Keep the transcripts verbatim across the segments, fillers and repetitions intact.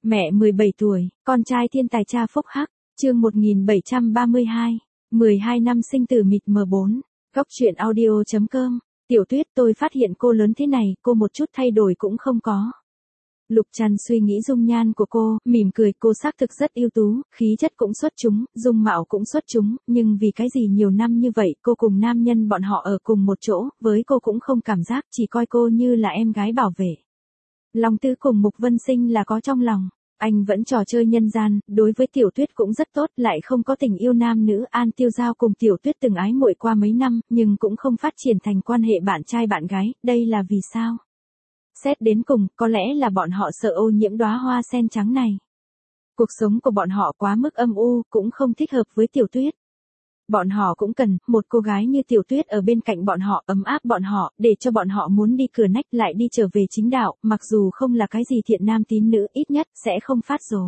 Mẹ mười bảy tuổi, con trai thiên tài cha phúc hắc, chương một nghìn bảy trăm ba mươi hai, mười hai năm sinh tử mịt mờ bốn, góc truyện audio chấm com, Tiểu Tuyết tôi phát hiện cô lớn thế này, cô một chút thay đổi cũng không có. Lục Trăn suy nghĩ dung nhan của cô, mỉm cười, cô xác thực rất ưu tú, khí chất cũng xuất chúng, dung mạo cũng xuất chúng, nhưng vì cái gì nhiều năm như vậy cô cùng nam nhân bọn họ ở cùng một chỗ, với cô cũng không cảm giác, chỉ coi cô như là em gái bảo vệ. Long Tư cùng Mục Vân Sinh là có trong lòng, anh vẫn trò chơi nhân gian, đối với Tiểu Tuyết cũng rất tốt, lại không có tình yêu nam nữ. An Tiêu Giao cùng Tiểu Tuyết từng ái muội qua mấy năm, nhưng cũng không phát triển thành quan hệ bạn trai bạn gái, đây là vì sao? Xét đến cùng, có lẽ là bọn họ sợ ô nhiễm đóa hoa sen trắng này. Cuộc sống của bọn họ quá mức âm u, cũng không thích hợp với Tiểu Tuyết. Bọn họ cũng cần một cô gái như Tiểu Tuyết ở bên cạnh bọn họ, ấm áp bọn họ, để cho bọn họ muốn đi cửa nách lại đi trở về chính đạo, mặc dù không là cái gì thiện nam tín nữ, ít nhất sẽ không phát rồ.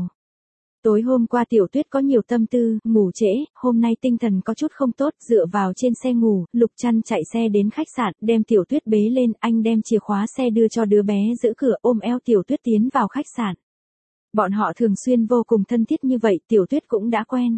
Tối hôm qua Tiểu Tuyết có nhiều tâm tư, ngủ trễ, hôm nay tinh thần có chút không tốt, dựa vào trên xe ngủ, Lục Trăn chạy xe đến khách sạn, đem Tiểu Tuyết bế lên, anh đem chìa khóa xe đưa cho đứa bé giữ cửa, ôm eo Tiểu Tuyết tiến vào khách sạn. Bọn họ thường xuyên vô cùng thân thiết như vậy, Tiểu Tuyết cũng đã quen.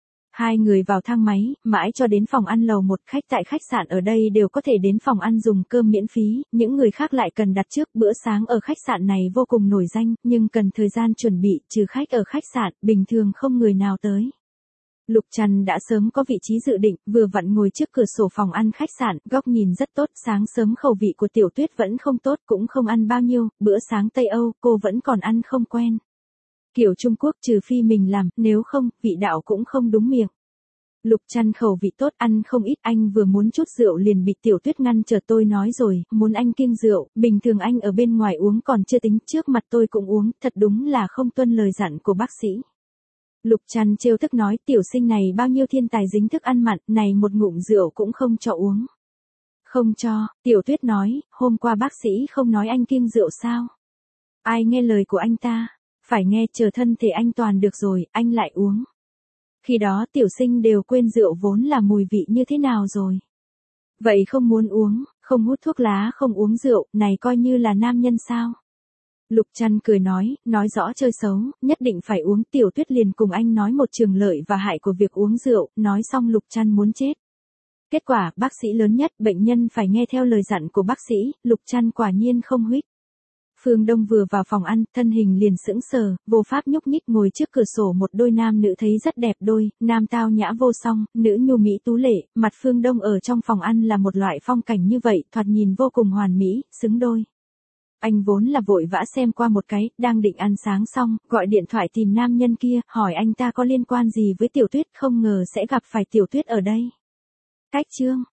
Hai người vào thang máy, mãi cho đến phòng ăn lầu một, khách tại khách sạn ở đây đều có thể đến phòng ăn dùng cơm miễn phí, những người khác lại cần đặt trước. Bữa sáng ở khách sạn này vô cùng nổi danh, nhưng cần thời gian chuẩn bị, trừ khách ở khách sạn, bình thường không người nào tới. Lục Trăn đã sớm có vị trí dự định, vừa vặn ngồi trước cửa sổ phòng ăn khách sạn, góc nhìn rất tốt, sáng sớm khẩu vị của Tiểu Tuyết vẫn không tốt, cũng không ăn bao nhiêu, bữa sáng Tây Âu, cô vẫn còn ăn không quen. Kiểu Trung Quốc trừ phi mình làm, nếu không, vị đạo cũng không đúng miệng. Lục Trăn khẩu vị tốt, ăn không ít, anh vừa muốn chút rượu liền bị Tiểu Tuyết ngăn trở. Tôi nói rồi, muốn anh kiêng rượu, bình thường anh ở bên ngoài uống còn chưa tính, trước mặt tôi cũng uống, thật đúng là không tuân lời dặn của bác sĩ. Lục Trăn trêu tức nói, tiểu sinh này bao nhiêu thiên tài dính thức ăn mặn, này một ngụm rượu cũng không cho uống. Không cho, Tiểu Tuyết nói, hôm qua bác sĩ không nói anh kiêng rượu sao? Ai nghe lời của anh ta? Phải nghe, chờ thân thể anh toàn được rồi, anh lại uống. Khi đó tiểu sinh đều quên rượu vốn là mùi vị như thế nào rồi. Vậy không muốn uống, không hút thuốc lá, không uống rượu, này coi như là nam nhân sao? Lục Trăn cười nói, nói rõ chơi xấu, nhất định phải uống. Tiểu Tuyết liền cùng anh nói một trường lợi và hại của việc uống rượu, nói xong Lục Trăn muốn chết. Kết quả, bác sĩ lớn nhất, bệnh nhân phải nghe theo lời dặn của bác sĩ, Lục Trăn quả nhiên không huých. Phương Đông vừa vào phòng ăn, thân hình liền sững sờ, vô pháp nhúc nhích, ngồi trước cửa sổ một đôi nam nữ thấy rất đẹp đôi, nam tao nhã vô song, nữ nhu mỹ tú lệ, mặt Phương Đông ở trong phòng ăn là một loại phong cảnh như vậy, thoạt nhìn vô cùng hoàn mỹ, xứng đôi. Anh vốn là vội vã xem qua một cái, đang định ăn sáng xong, gọi điện thoại tìm nam nhân kia, hỏi anh ta có liên quan gì với Tiểu Tuyết, không ngờ sẽ gặp phải Tiểu Tuyết ở đây. Cách chương